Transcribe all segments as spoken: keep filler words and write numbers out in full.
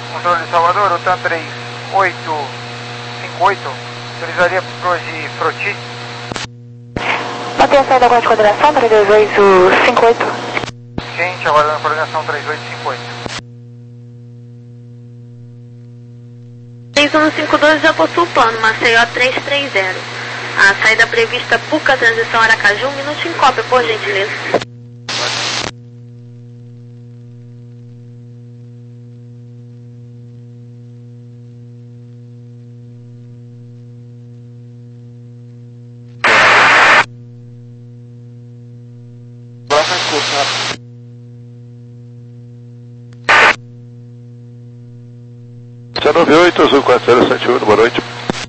Controle de Salvador, o TAM três oito cinco oito, utilizaria Pro de Froti. Mantém a saída agora de coordenação, três dois oito cinco oito. Gente, aguardando a coordenação três oito cinco oito. três um cinco dois já possui o plano, Maceió três três zero. A saída prevista Puca, transição Aracaju, um minuto em cópia, por gentileza. nove oito, azul quatro zero sete um, boa noite.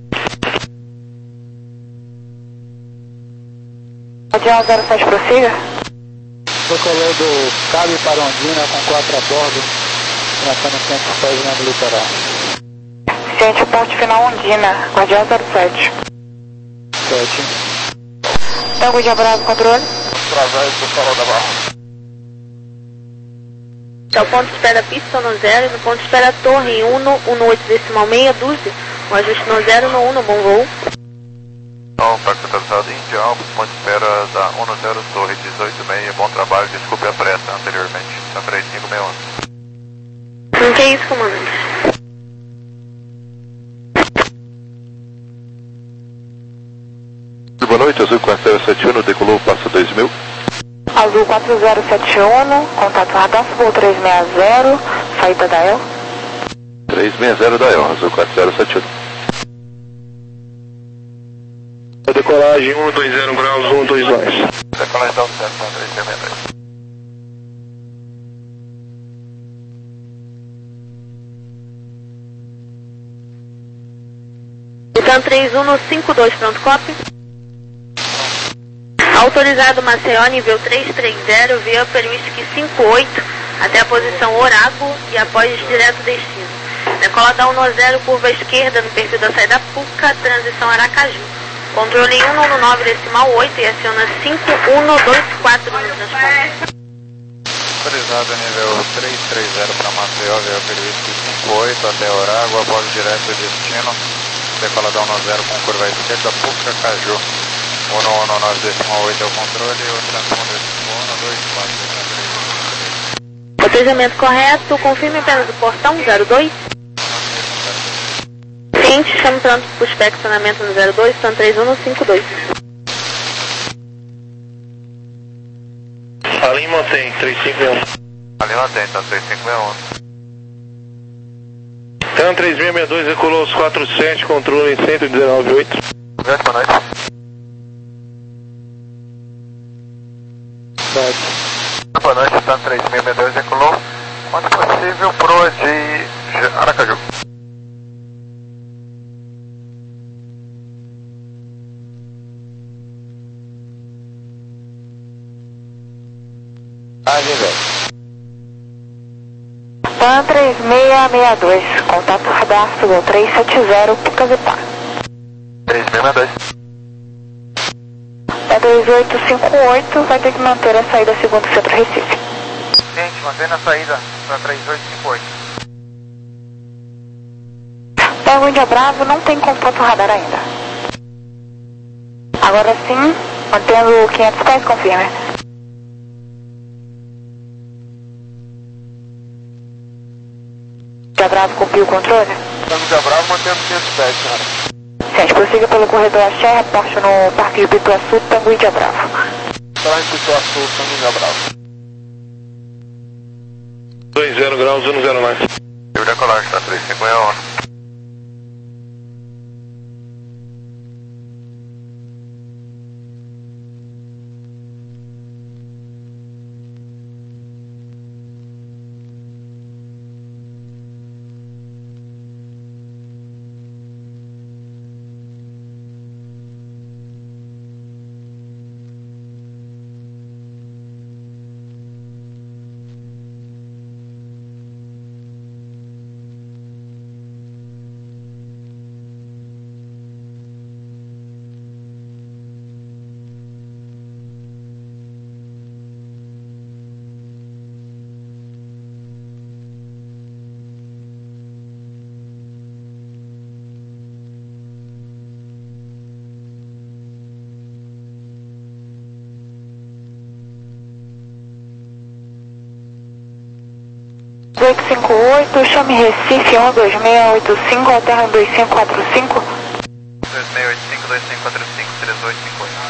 Radial zero sete, prossiga. Decolando Cabo Parondina com quatro a bordo, lançando centro pés no litoral. Ciente, porte final Ondina, Guardião zero sete. sete. Tango de Abraço, controle. Através do farol da barra. Então, ponto de espera pista no zero, no ponto de espera torre uno, uno oito decimal meia dúzia, o ajuste no zero, no uno, bom voo. Então, Parque Centralizado Índia, Alfa, ponto de espera da uno zero, torre dezoito meia, bom trabalho, desculpe a pressa anteriormente, tá três cinco seis um. Não que é isso, comandante. Boa noite, azul quatro zero sete um, decolou, passa dois mil. Azul quatro zero sete um, contato radar, voo três seis zero, saída da E L. três seis zero da E L, azul quatro zero sete um. Decolagem um dois zero graus, um dois dois. Decolagem da certo, três seis três. Então, três um cinco dois, pronto, copy. Autorizado Maceió, nível três três zero, via permite cinco oito até a posição Orago e após direto destino. Decola da um zero, curva esquerda no perfil da saída Puca, transição Aracaju. Controle um nove nove decimal oito e aciona cinco um dois quatro no transponder. Autorizado nível três três zero para Maceió, via permite cinco oito até Orago, após direto destino. Decola da um zero com curva esquerda, Puca, Caju. um nove decimal oito é o controle, o transponder um dois quatro. Botejamento correto, confirme apenas o portão zero dois. Ciente, estamos pronto para o inspecionamento no zero dois, são três um cinco dois. Ali mantém, três cinco seis um. Ali mantém, tá três cinco seis um. TAM três seis seis dois, decolou os quatro sete, controle cento e dezenove oito. Obrigado, boa noite. Boa noite, TAM três seis seis dois, decolou. Quando possível, proa de Aracaju. Ali, velho. TAM três seis seis dois, contato radar, voo três sete zero, Puca Vipar. três seis seis dois. É dois oito cinco oito, vai ter que manter a saída segundo o centro Recife. Gente, mantendo a saída para três oito cinco oito. Tango Índia Bravo não tem contato radar ainda. Agora sim, mantendo quinhentos pés, confirme. Índia Bravo cumpriu o controle? Tango de Bravo, mantendo quinhentos pés, senhora. Gente, prossiga pelo corredor Axé, reporte no Parque de Pituaçu, Tango Índia Bravo. Tá em Pituaçu, Tango de Bravo. dois zero graus, um zero mais. Eu decolagem, tá três cinco seis um. oito cinco oito, chame Recife um dois seis oito cinco, alterna dois cinco quatro cinco. dois seis oito cinco, dois cinco quatro cinco, três oito cinco oito.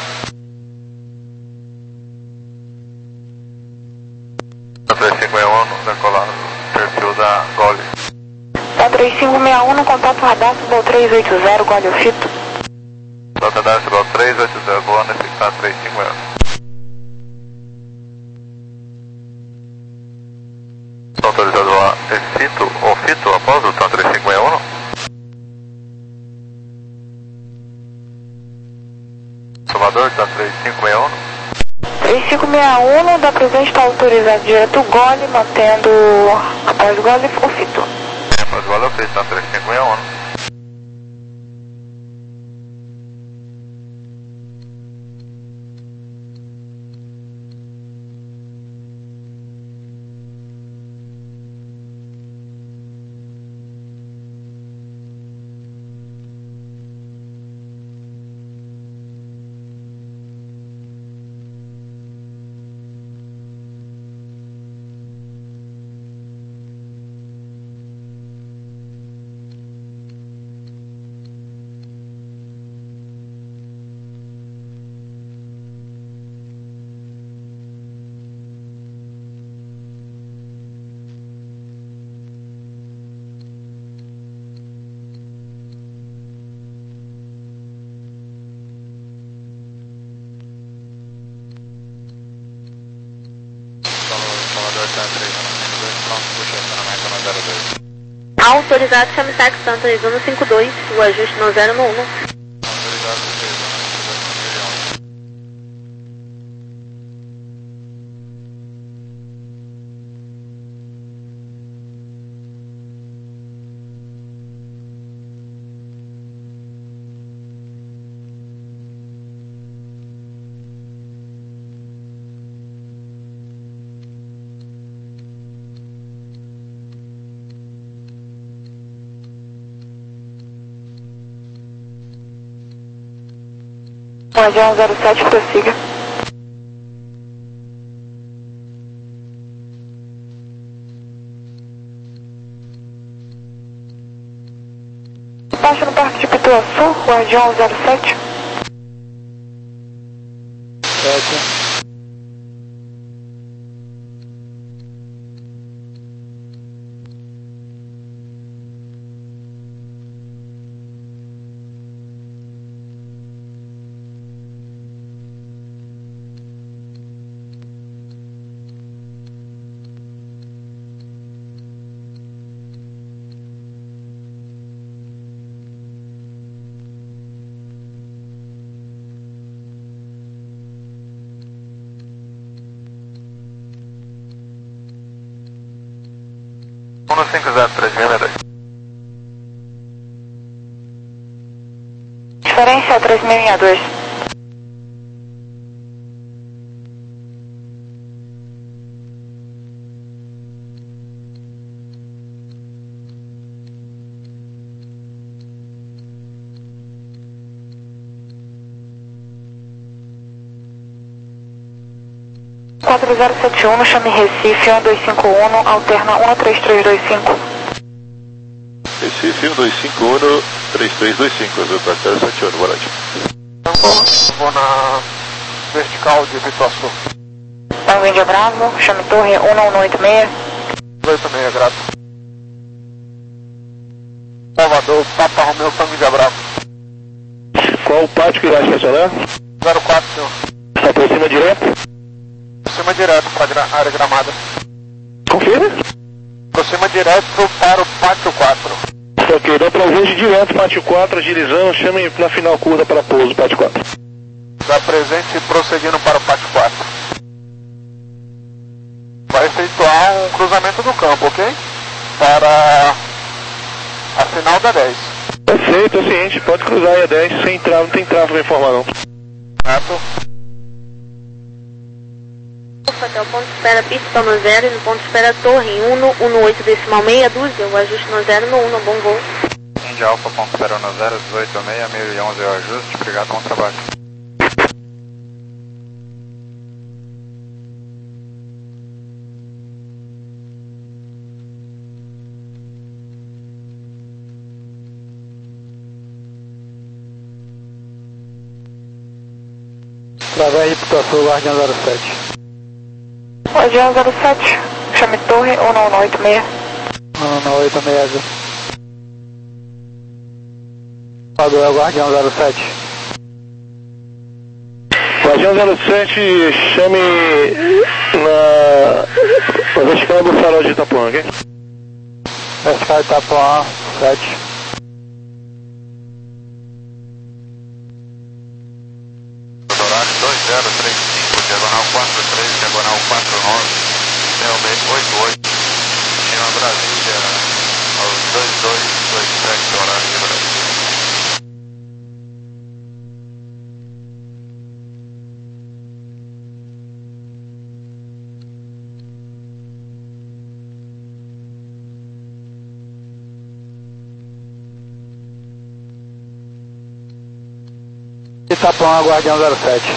três cinco seis um, decolar perfil da Gole. Tá três cinco seis um, contato radar, Subol três oito zero, Gole o fito. Contato radar, Subol três oito zero, boa, fixar três cinco seis um. Autorizado a fito, ou fito após o TAM três cinco seis um? Salvador, TAM três cinco seis um? três cinco seis um, da presente está autorizado direto Gole, mantendo após Gole o fito. Após Gole o fito, TAM três cinco seis um. Autorizado, chame táxi TAM três um cinco dois, o ajuste no zero no um. Autorizado três um cinco dois. Guardião zero sete, prossiga. Baixa no Parque de Pituaçu, Guardião zero sete. Sete. um cinco zero três seis dois. Diferença três seis seis dois. quatro zero sete um, chame Recife um dois cinco um, alterna um três três dois cinco. Recife um dois cinco um, três três dois cinco, zero quatro zero sete um, boa noite. Vou na vertical de Pituaçu. Tango Índia Bravo, chame Torre um um oito seis. oito seis, grato. Salvador, Papa Romeu, Tango Índia Bravo. Qual o pátio que vai estacionar? zero quatro, senhor. Está por cima direto? Aproxima direto para a área gramada. Confirma? Aproxima direto para o pátio quatro. Ok, dá pra ver de direto, pátio quatro, agilizando, chame na final curva para pouso, pátio quatro. Da presente prosseguindo para o pátio quatro. Vai efetuar um cruzamento do campo, ok? Para a final da dez. Perfeito, é o seguinte, pode cruzar aí a dez, sem trava, não tem trava pra informar não. Certo. Até o ponto de espera pista no zero e no ponto de espera torre em um um oito decimal meia dúzia, o ajuste no zero no um, no bom voo. Índia Alfa, ponto de espera no zero, dezoito seis, mil e onze é o ajuste, obrigado, bom trabalho. Através de Pitaçu, Guardião zero sete. Guardião zero sete, chame torre um nove oito seis. um nove oito seis. Pagou, é o Guardião zero sete. Guardião zero sete, chame na, na vertical do farol de Itapuã, ok? Vertical de Itapuã, sete. Horário dois zero três cinco, diagonal quatro três, diagonal quatro nove, C L B oito oito, destino a Brasília, aos dois dois dois sete, horário de Brasília. Itapuã, Guardião zero sete.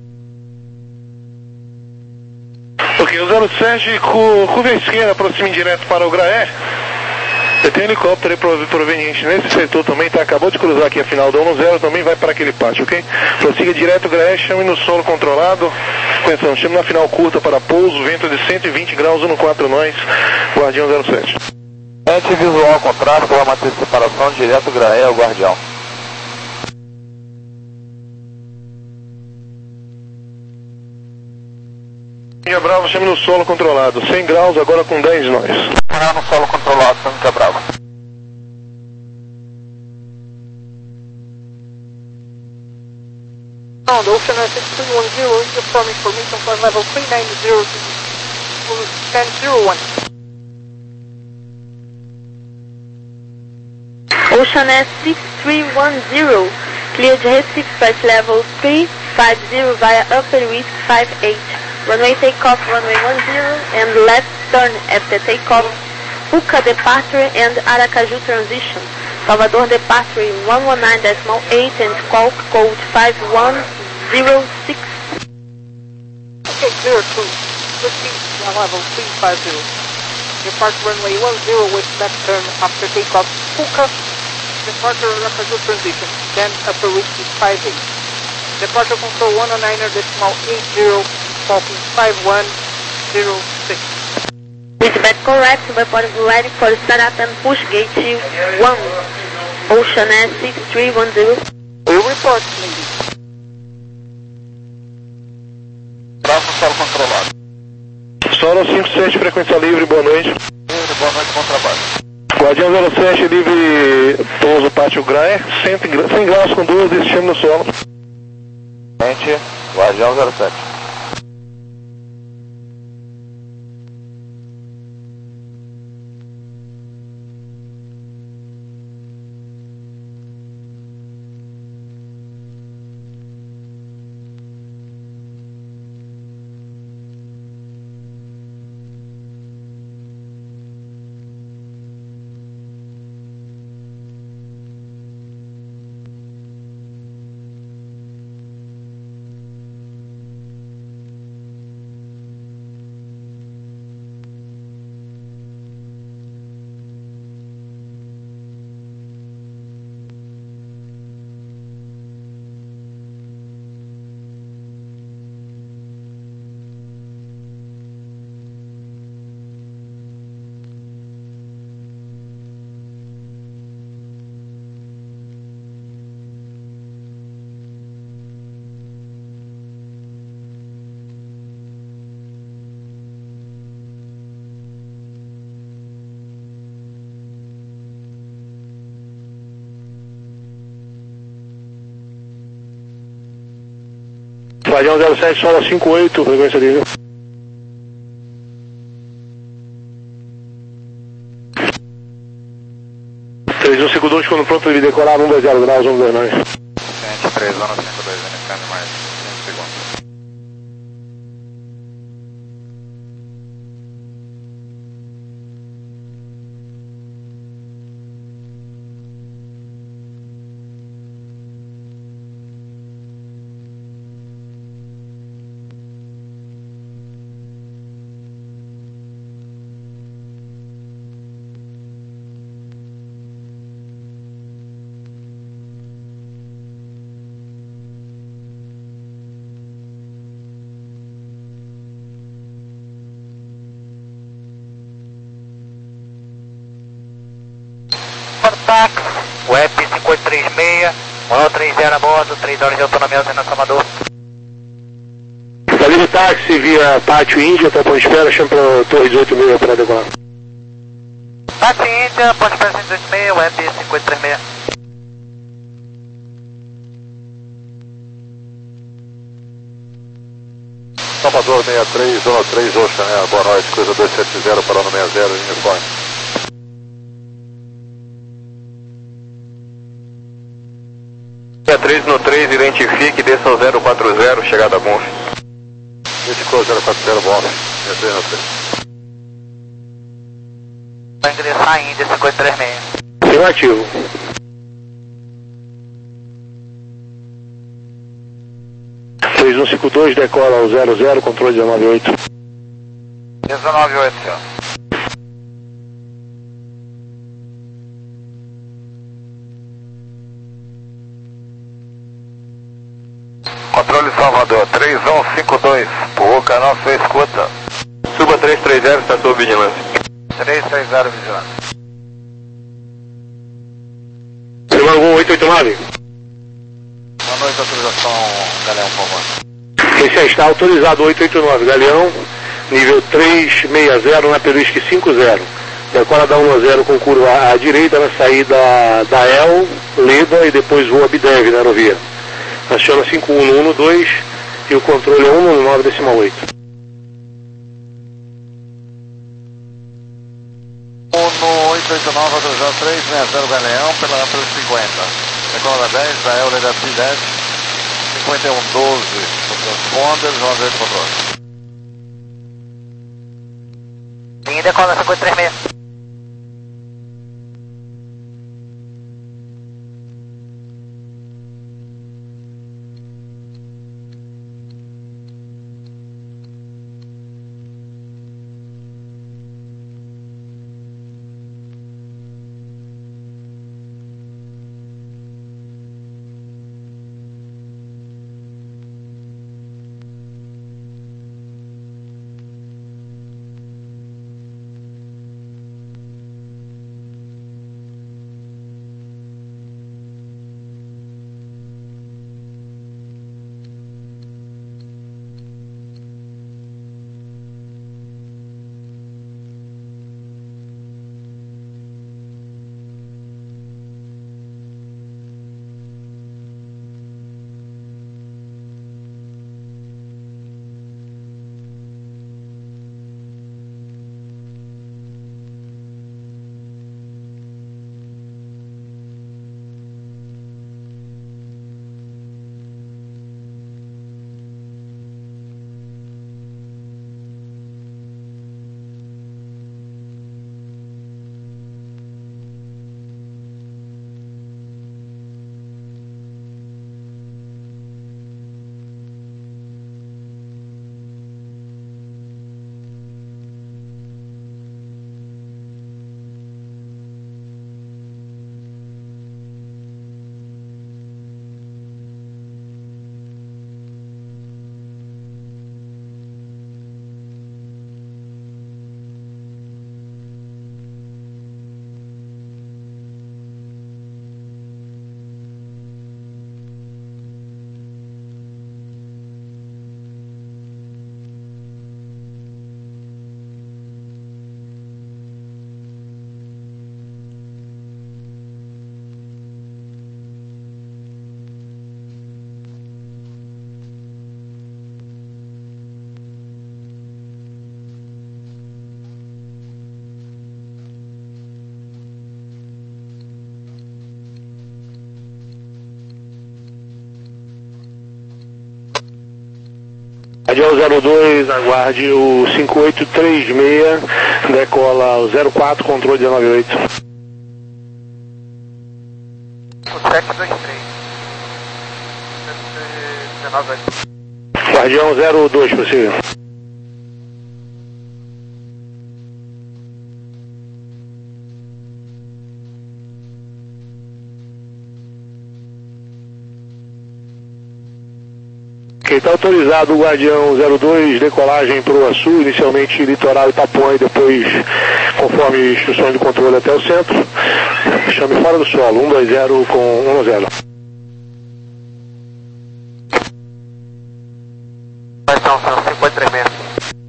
Ok, o zero sete, cu, curva esquerda, aproxime direto para o Graé. Você tem um helicóptero aí proveniente nesse setor também, tá? Acabou de cruzar aqui a final do um zero, também vai para aquele pátio, ok? Prossiga direto, Graé, chame no solo controlado. Atenção, chame na final curta para pouso, vento de cento e vinte graus, um quatro nós, Guardião zero sete. Ante visual com tráfego, a matriz de separação, direto Graé ao Guardião. Índia Bravo, chame no solo controlado, cem graus, agora com dez nós. Canal no solo controlado, Santa Brava. Sound, Ocean six three one zero, from information flight level three nine zero to ten zero one. Ocean S six three one zero, cleared Recife flight level three five zero via Upper Risk five eight. Runway takeoff, runway one zero, and left turn after takeoff, Puca departure and Aracaju transition. Salvador departure one one nine point eight and call code five one zero six. Okay, clear to proceed level three five zero. Departure runway one zero with left turn after takeoff, Puca departure Aracaju transition, then Upper Risk five eight. Departure control one one nine point eight zero. five one zero six. Feedback correct, weapon ready for startup and push gate one. Ocean S six three one zero. Will report, lady. Bravo, solo controlado. Solo cinco sete, frequência livre, boa noite. Livre, boa noite, bom trabalho. Guardião zero sete, livre, pouso pátio Graé, cem graus com duas, destino no solo. Mente, Guardião zero sete. Guardião zero sete, solo cinco oito, frequência livre. três um cinco dois, quando pronto, ele decolar, um dois zero graus, um dois nove. Ciente três um cinco dois, iniciando mais cinco segundos. táxi, Web cinco oito três seis, um três zero a bordo, três horas de autonomia Alzina Salvador. Cabine táxi via Pátio Índia, até ponto de espera, chama para Torre dezoito e meia para decolar. Táxi Índia, ponto de espera cento e dezoito e seis, Web cinco oito três seis. Salvador sessenta e três, zona três, Ocean, boa noite, cruza dois sete zero, parando sessenta, linha Fone. sessenta e três no três, identifique, desça ao zero quatro zero, chegada a Bonf. Identificou zero quatro zero, Bonf, sessenta e três no três. Vai ingressar a Índia cinco oito três seis. Afirmativo. três um cinco dois, decola ao zero zero, controle dezenove oito. dezenove oito, senhor. Controle Salvador, três um cinco dois, por canal sua escuta. Suba três três zero, está sob vigilância. três três zero, vigilância. Primeiro oito oito nove. Boa noite, autorização, Galeão, por favor. Esse aí está autorizado oito oito nove, Galeão, nível três seis zero na Peruísque cinco zero. Decola da um a zero com curva à direita na saída da El, Leda e depois voa Bidev na aerovia. Aciona cinco um um dois e o controle é um um nove decimal oito. um oito oito nove, autorizado três seis zero, Galeão, pela pelo cinquenta. Decola da dez, da El, Leda dez, cinquenta e um doze, no transponder, nove oito controle. Linha decola cinco oito três seis. Radial zero dois, aguarde o cinco oito três seis, decola o zero quatro, controle dezenove oito. O sete dois três. dezenove oito. Guardião zero dois, possível. Ok, está autorizado o Guardião zero dois, decolagem para o Açu, inicialmente litoral Itapuã e depois, conforme instruções do controle, até o centro. Chame fora do solo, um dois zero com um zero. Então, são cinco oito três seis.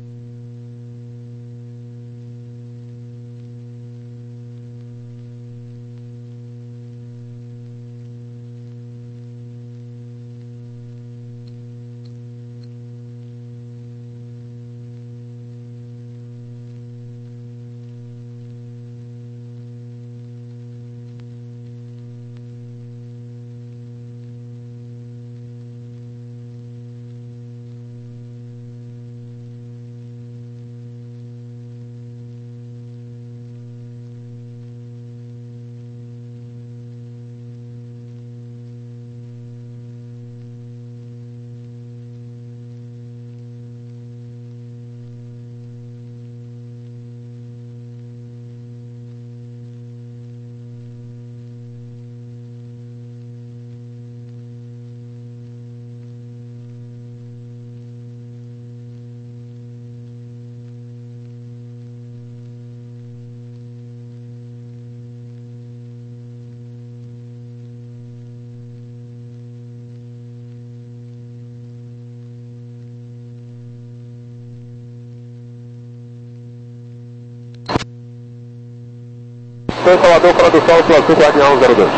Foi Salvador, fora do solo, Sul, Guardião zero dois.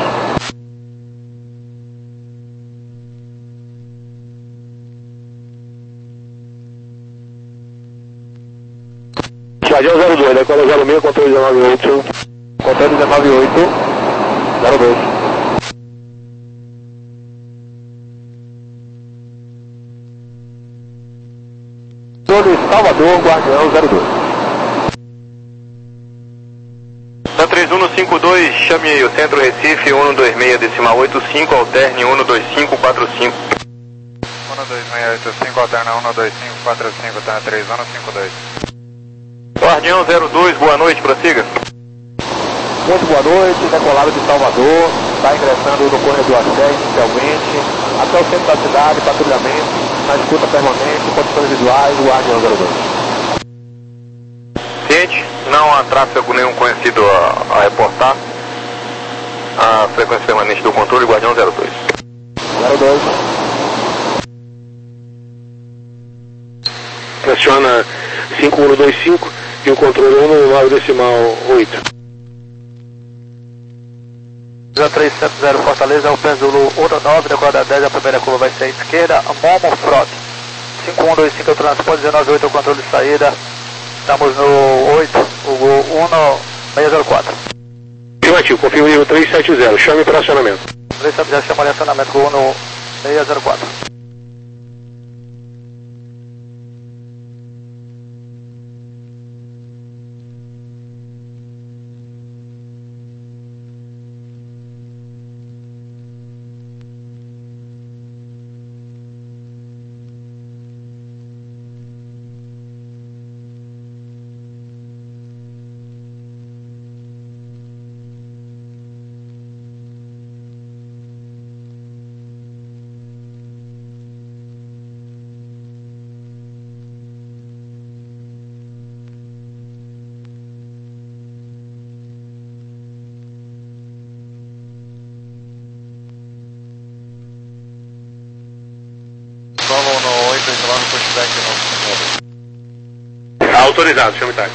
Guardião zero dois, decola zero seis, controle dezenove oito. Controle dezenove oito, zero dois. Controle Salvador, Guardião zero dois. três um cinco dois, chame o centro Recife, um dois seis decimal oito cinco, alterne um dois cinco quatro cinco. um dois seis oito cinco, alterna um dois cinco quatro cinco, tá três um cinco dois. Guardião zero dois, boa noite, prossiga. Muito boa noite, decolado de Salvador, está ingressando no corredor Axé inicialmente, até o centro da cidade, patrulhamento, na escuta permanente, condições visuais, Guardião zero dois. Ciente, não há tráfego nenhum conhecido a, a reportar. A frequência permanente do controle, Guardião zero dois. zero dois. Pressiona cinco um dois cinco e o controle um nove decimal oito. três sete zero Fortaleza, o Penzulu um nove, decorada dez, a primeira curva vai ser à esquerda, Momo Frota. cinco um dois cinco é o transporte, dezenove oito é o controle de saída. Estamos no oito, o um seis zero quatro. Afirmativo, confirmo nível três sete zero, chame para acionamento. três sete zero, chama de acionamento com o um seis zero quatro. Vamos no oito oito nove, pushback no. Autorizado, chame táxi.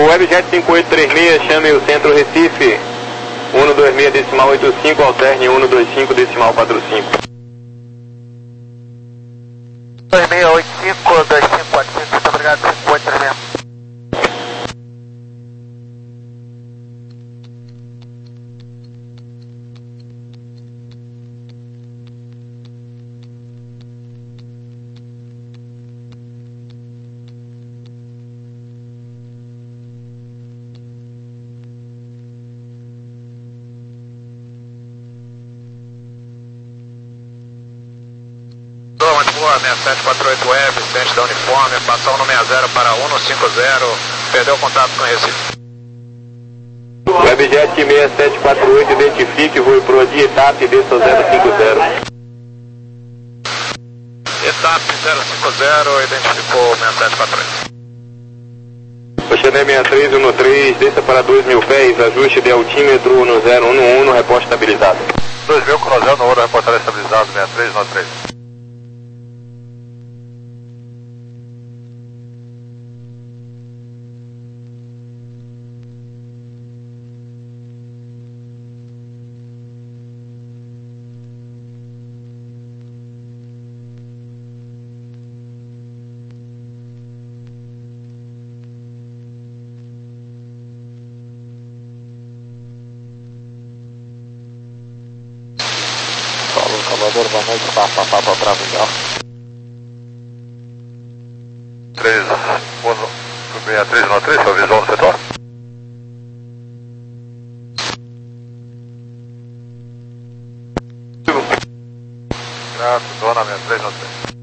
O Webjet cinco oito três seis, chame o Centro Recife, um dois seis decimal oito cinco, alterne um dois cinco decimal quatro cinco. dois seis oito cinco, dois cinco quatro cinco, muito obrigado, cinco oito três seis. seis sete quatro oito Web, centro da uniforme, passou no sessenta para um cinquenta, perdeu o contato com o Recife. Webjet seis sete quatro oito, identifique, voe pro D ETAP, desça zero cinco zero. ETAP zero cinco zero, identificou seis sete quatro oito. Oxané seis três um três, desça para dois mil pés, ajuste de altímetro no zero um um, reposte estabilizado. dois mil, cruzando no ouro, reportagem estabilizado, seis três um três. Salvador, boa noite, Papa, Papa, Bravo, Legal. três, seis três um três, seu visual no setor? Graças, dona seis três um três.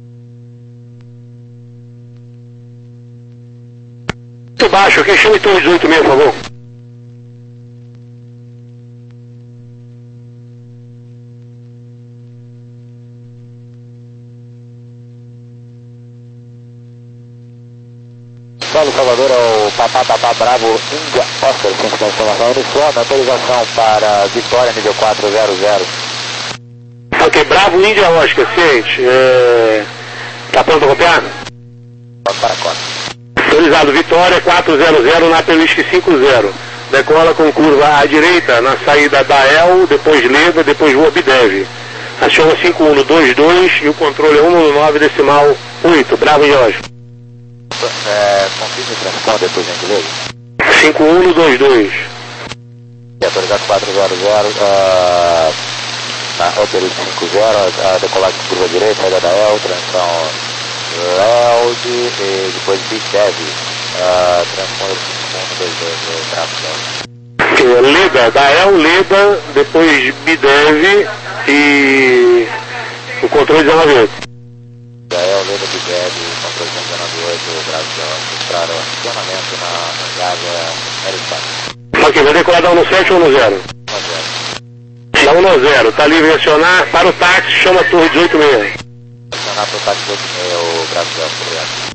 Muito baixo, quem chama então dezoito seis, por favor? Paulo Salvador ao Papá Papá Bravo Índia Oscar, centro da informação uniforme, autorização para Vitória nível quatro zero zero. Ok, Bravo Índia Oscar, ciente. É... Tá pronto para copiar? Pode para quatro. Autorizado Vitória quatro zero zero, na Pelisque cinco zero. Decola com curva à direita, na saída da E L, depois Leda, depois Rua Bidev. Aciona cinco um dois dois e o controle é um nove decimal oito. Bravo Índia Oscar. É, confirme o transponder depois, gentileza. cinco um dois dois. Autorizado quatro zero zero, uh, na Operis cinco zero, a decolagem de curva direita, saída da E L, transição L E D e depois Bitev, uh, transponder cinco um dois dois, Bravo. Leda, da E L, Leda, depois Bidev e o controle dezenove oito. Da E L, Leda, Bidev, controle dezenove oito, Brasil, para o acionamento na Gávea Aeroespaço. Ok, vai decolar da um sete ou um zero? Da um zero, tá livre de acionar, para o táxi, chama a torre dezoito seis. Acionar para o táxi dezoito seis, o Brasil, obrigado.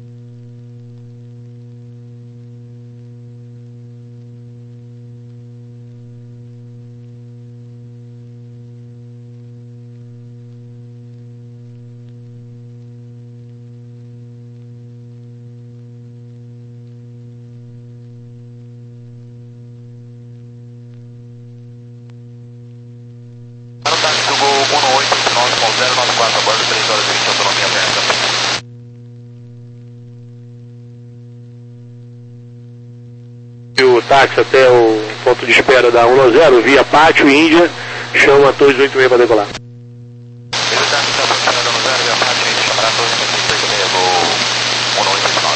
O táxi até o ponto de espera da um zero, via Pátio, Índia, chama a torre dezoito seis para decolar.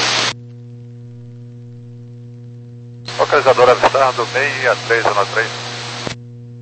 Localizador avistado seis três um três.